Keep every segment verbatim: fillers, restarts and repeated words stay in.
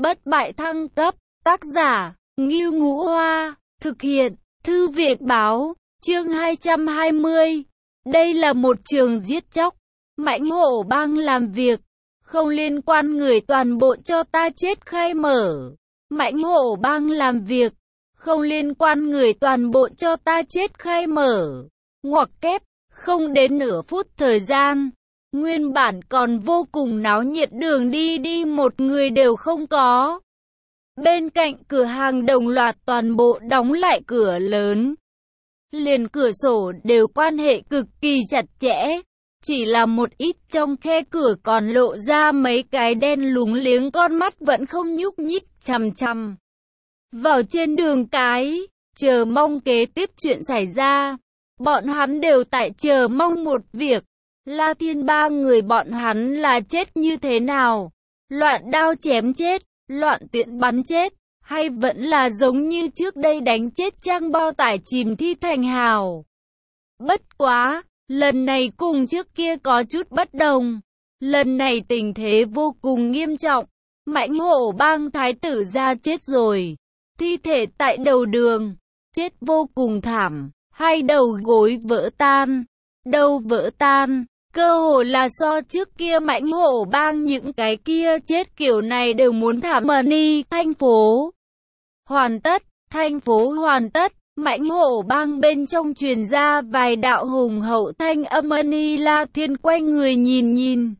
Bất bại thăng cấp, tác giả, Ngưu Ngũ Hoa, thực hiện, Thư viện báo, chương hai trăm hai mươi. Đây là một trường giết chóc, mãnh hổ bang làm việc, không liên quan người toàn bộ cho ta chết khai mở. Mãnh hổ bang làm việc, không liên quan người toàn bộ cho ta chết khai mở. Ngoặc kép, không đến nửa phút thời gian. Nguyên bản còn vô cùng náo nhiệt đường đi đi một người đều không có. Bên cạnh cửa hàng đồng loạt toàn bộ đóng lại cửa lớn. Liền cửa sổ đều quan hệ cực kỳ chặt chẽ. Chỉ là một ít trong khe cửa còn lộ ra mấy cái đen lúng liếng, con mắt vẫn không nhúc nhích chằm chằm vào trên đường cái, chờ mong kế tiếp chuyện xảy ra. Bọn hắn đều tại chờ mong một việc. La Thiên ba người bọn hắn là chết như thế nào? Loạn đao chém chết, loạn tiện bắn chết, hay vẫn là giống như trước đây đánh chết trang bao tải chìm thi thành hào? Bất quá, lần này cùng trước kia có chút bất đồng. Lần này tình thế vô cùng nghiêm trọng. Mãnh hổ bang thái tử ra chết rồi. Thi thể tại đầu đường, chết vô cùng thảm, hai đầu gối vỡ tan. Đầu vỡ tan, cơ hồ là so trước kia mãnh hổ bang những cái kia chết kiểu này đều muốn thảm. Money, thành phố hoàn tất, thành phố hoàn tất. Mãnh hổ bang bên trong truyền ra vài đạo hùng hậu thanh âm. Money La Thiên quay người nhìn nhìn,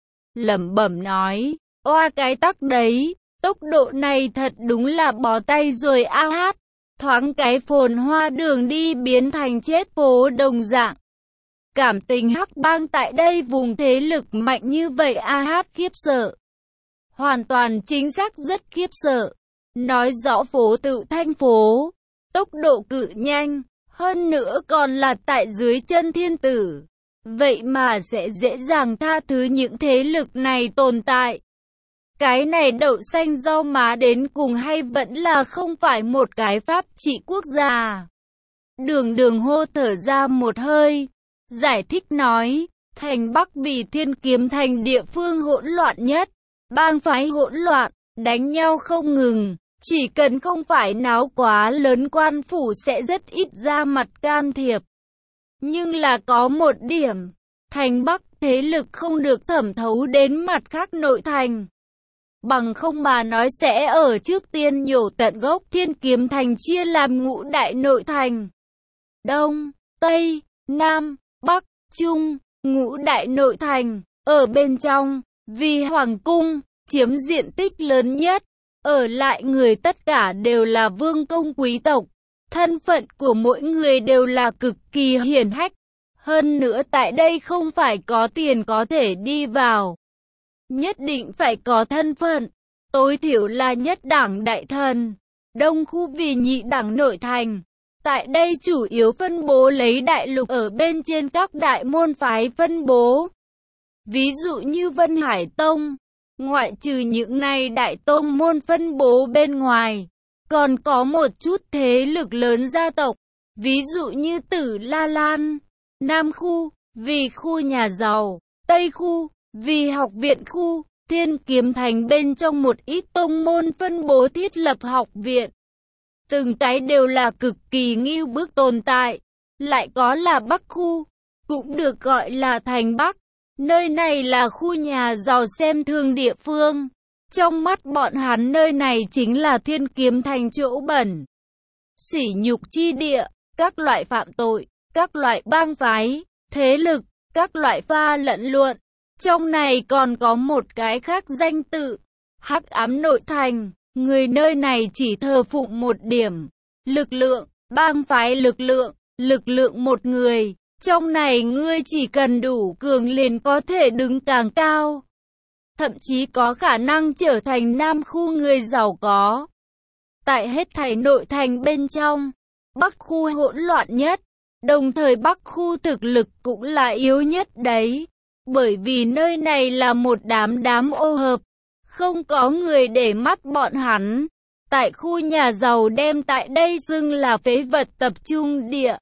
lẩm bẩm nói, oa cái tắc đấy, tốc độ này thật đúng là bó tay rồi a hát. Thoáng cái phồn hoa đường đi biến thành chết phố đồng dạng. Cảm tình hắc bang tại đây vùng thế lực mạnh như vậy a hát khiếp sợ. Hoàn toàn chính xác rất khiếp sợ. Nói rõ phố tự thành phố, tốc độ cự nhanh, hơn nữa còn là tại dưới chân thiên tử. Vậy mà sẽ dễ dàng tha thứ những thế lực này tồn tại. Cái này đậu xanh rau má đến cùng hay vẫn là không phải một cái pháp trị quốc gia? Đường đường hô thở ra một hơi, giải thích nói, thành Bắc vì Thiên Kiếm thành địa phương hỗn loạn nhất, bang phái hỗn loạn, đánh nhau không ngừng, chỉ cần không phải náo quá lớn quan phủ sẽ rất ít ra mặt can thiệp. Nhưng là có một điểm, thành Bắc thế lực không được thẩm thấu đến mặt khác nội thành. Bằng không mà nói sẽ ở trước tiên nhổ tận gốc. Thiên Kiếm thành chia làm ngũ đại nội thành: Đông, Tây, Nam, Bắc, Trung. Ngũ đại nội thành, ở bên trong, vì hoàng cung, chiếm diện tích lớn nhất, ở lại người tất cả đều là vương công quý tộc. Thân phận của mỗi người đều là cực kỳ hiển hách. Hơn nữa tại đây không phải có tiền có thể đi vào. Nhất định phải có thân phận, tối thiểu là nhất đảng đại thần. Đông khu vì nhị đảng nội thành. Tại đây chủ yếu phân bố lấy đại lục ở bên trên các đại môn phái phân bố. Ví dụ như Vân Hải Tông, ngoại trừ những này đại tông môn phân bố bên ngoài, còn có một chút thế lực lớn gia tộc. Ví dụ như Tử La Lan. Nam khu, vì khu nhà giàu. Tây khu, vì học viện khu. Thiên Kiếm thành bên trong một ít tông môn phân bố thiết lập học viện. Từng cái đều là cực kỳ ngưu bức tồn tại. Lại có là Bắc khu, cũng được gọi là thành Bắc. Nơi này là khu nhà giàu xem thường địa phương. Trong mắt bọn hắn nơi này chính là Thiên Kiếm thành chỗ bẩn, sỉ nhục chi địa, các loại phạm tội, các loại bang phái, thế lực, các loại pha lẫn luận. Trong này còn có một cái khác danh tự, hắc ám nội thành. Người nơi này chỉ thờ phụng một điểm, lực lượng, bang phái lực lượng, lực lượng một người. Trong này ngươi chỉ cần đủ cường liền có thể đứng càng cao. Thậm chí có khả năng trở thành Nam khu người giàu có. Tại hết thảy nội thành bên trong, Bắc khu hỗn loạn nhất, đồng thời Bắc khu thực lực cũng là yếu nhất đấy. Bởi vì nơi này là một đám đám ô hợp, không có người để mắt bọn hắn. Tại khu nhà giàu đem tại đây xưng là phế vật tập trung địa.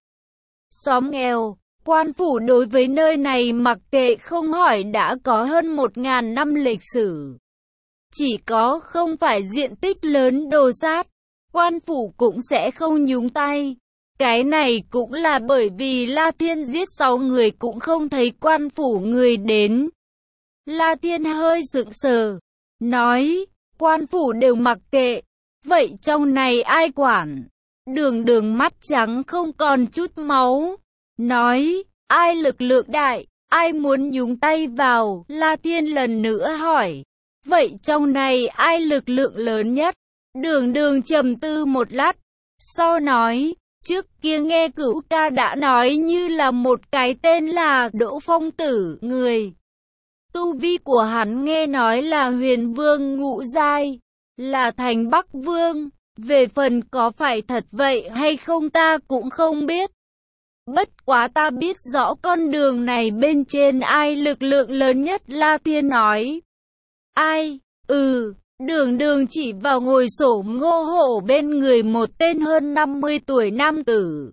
Xóm nghèo, quan phủ đối với nơi này mặc kệ không hỏi đã có hơn một ngàn năm lịch sử. Chỉ có không phải diện tích lớn đồ sát, quan phủ cũng sẽ không nhúng tay. Cái này cũng là bởi vì La Thiên giết sáu người cũng không thấy quan phủ người đến. La Thiên hơi sững sờ, nói, quan phủ đều mặc kệ, vậy trong này ai quản? Đường Đường mắt trắng không còn chút máu, nói, ai lực lượng đại, ai muốn nhúng tay vào? La Thiên lần nữa hỏi, vậy trong này ai lực lượng lớn nhất? Đường Đường trầm tư một lát, sau nói, trước kia nghe Cửu ca đã nói như là một cái tên là Đỗ Phong Tử, người. Tu vi của hắn nghe nói là huyền vương ngũ giai, là thành Bắc Vương. Về phần có phải thật vậy hay không ta cũng không biết. Bất quá ta biết rõ con đường này bên trên ai lực lượng lớn nhất. La Thiên nói. Ai? Ừ. Đường Đường chỉ vào ngồi xổm Ngô Hổ bên người một tên hơn năm mươi tuổi nam tử.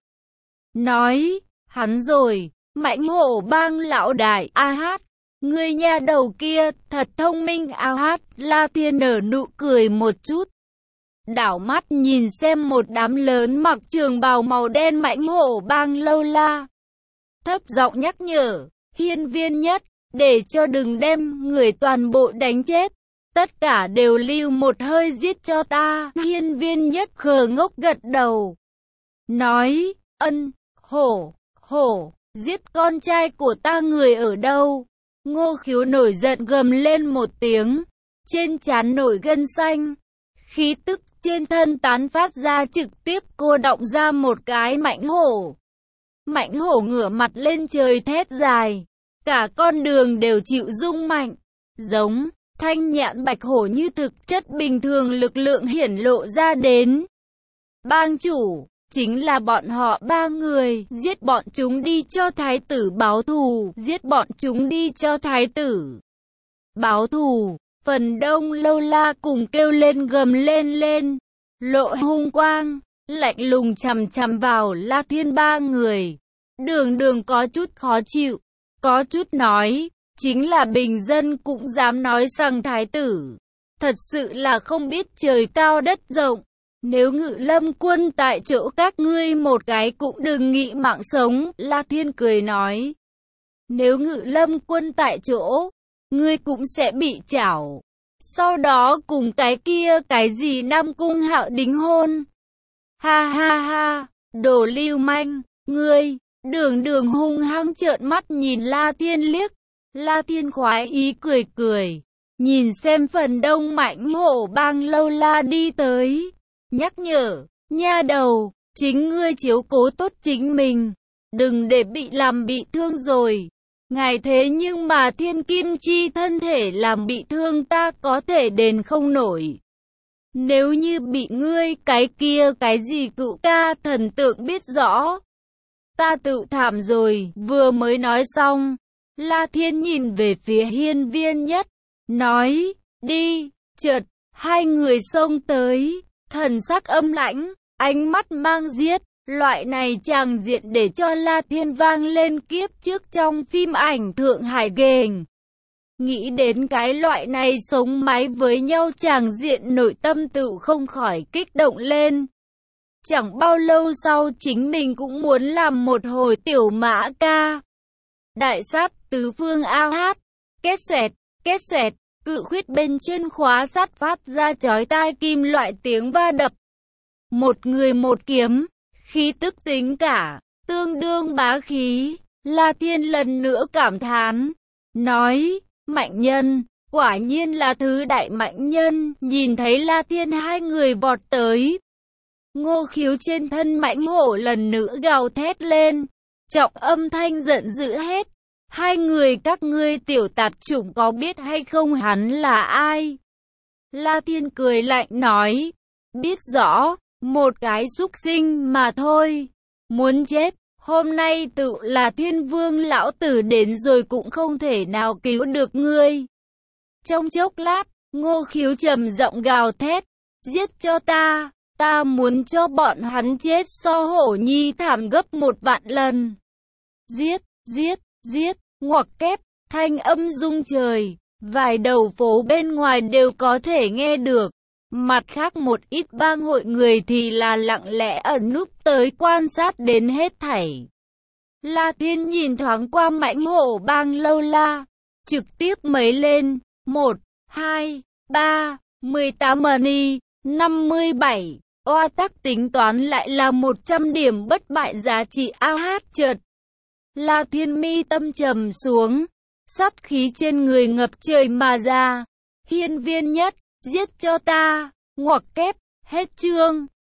Nói. Hắn rồi. Mãnh Hổ Bang lão đại. A Hát. Người nhà đầu kia thật thông minh. A Hát. La Thiên nở nụ cười một chút. Đảo mắt nhìn xem một đám lớn mặc trường bào màu đen Mãnh Hổ Bang lâu la. Thấp giọng nhắc nhở, hiên viên nhất, để cho đừng đem người toàn bộ đánh chết. Tất cả đều lưu một hơi giết cho ta. Hiên viên nhất khờ ngốc gật đầu. Nói, ân, hổ, hổ, giết con trai của ta người ở đâu? Ngô Khiếu nổi giận gầm lên một tiếng. Trên trán nổi gân xanh. Khí tức trên thân tán phát ra trực tiếp cô động ra một cái mãnh hổ. Mãnh hổ ngửa mặt lên trời thét dài. Cả con đường đều chịu rung mạnh. Giống, thanh nhạn bạch hổ như thực chất bình thường lực lượng hiển lộ ra đến. Bang chủ, chính là bọn họ ba người. Giết bọn chúng đi cho thái tử báo thù. Giết bọn chúng đi cho thái tử báo thù. Phần đông lâu la cùng kêu lên gầm lên lên, lộ hung quang, lạnh lùng chằm chằm vào La Thiên ba người. Đường Đường có chút khó chịu, có chút nói, chính là bình dân cũng dám nói rằng thái tử. Thật sự là không biết trời cao đất rộng, nếu Ngự Lâm quân tại chỗ các ngươi một cái cũng đừng nghĩ mạng sống. La Thiên cười nói, nếu Ngự Lâm quân tại chỗ, ngươi cũng sẽ bị chảo. Sau đó cùng cái kia cái gì Nam Cung Hạo đính hôn. Ha ha ha, đồ lưu manh, ngươi. Đường Đường hung hăng trợn mắt nhìn La Thiên liếc. La Thiên khoái ý cười cười, nhìn xem phần đông Mãnh Hổ Bang lâu la đi tới. Nhắc nhở, nha đầu, chính ngươi chiếu cố tốt chính mình, đừng để bị làm bị thương rồi. Ngài thế nhưng mà thiên kim chi thân thể làm bị thương ta có thể đền không nổi. Nếu như bị ngươi cái kia cái gì Cửu ca thần tượng biết rõ, ta tự thảm rồi. Vừa mới nói xong, La Thiên nhìn về phía hiên viên nhất, nói, đi. Chợt, hai người xông tới, thần sắc âm lãnh, ánh mắt mang giết. Loại này tràng diện để cho La Thiên vang lên kiếp trước trong phim ảnh Thượng Hải Gềnh. Nghĩ đến cái loại này sống mái với nhau tràng diện nội tâm tự không khỏi kích động lên. Chẳng bao lâu sau chính mình cũng muốn làm một hồi tiểu mã ca. Đại sát tứ phương A Hát, kết xoẹt, kết xoẹt, cự khuyết bên trên khóa sắt phát ra chói tai kim loại tiếng va đập. Một người một kiếm. Khí tức tính cả, tương đương bá khí. La Thiên lần nữa cảm thán, nói, mạnh nhân, quả nhiên là thứ đại mạnh nhân. Nhìn thấy La Thiên hai người vọt tới, Ngô Khiếu trên thân Mãnh Hổ lần nữa gào thét lên, trọng âm thanh giận dữ hết, hai người các ngươi tiểu tạp chủng có biết hay không hắn là ai? La Thiên cười lạnh nói, biết rõ. Một cái súc sinh mà thôi. Muốn chết, hôm nay tự là Thiên Vương lão tử đến rồi cũng không thể nào cứu được ngươi. Trong chốc lát, Ngô Khiếu trầm giọng gào thét, giết cho ta, ta muốn cho bọn hắn chết so hổ nhi thảm gấp một vạn lần. Giết, giết, giết, ngoặc kép, thanh âm rung trời, vài đầu phố bên ngoài đều có thể nghe được. Mặt khác một ít bang hội người thì là lặng lẽ ẩn núp tới quan sát đến hết thảy. La Thiên nhìn thoáng qua mãnh hổ bang lâu la, trực tiếp mấy lên, một, hai, ba, mười tám money, năm mươi bảy, oa tắc tính toán lại là một trăm điểm bất bại giá trị a hát chợt. La Thiên mi tâm trầm xuống, sát khí trên người ngập trời mà ra. Hiên viên nhất, giết cho ta, ngoặc kép, hết chương.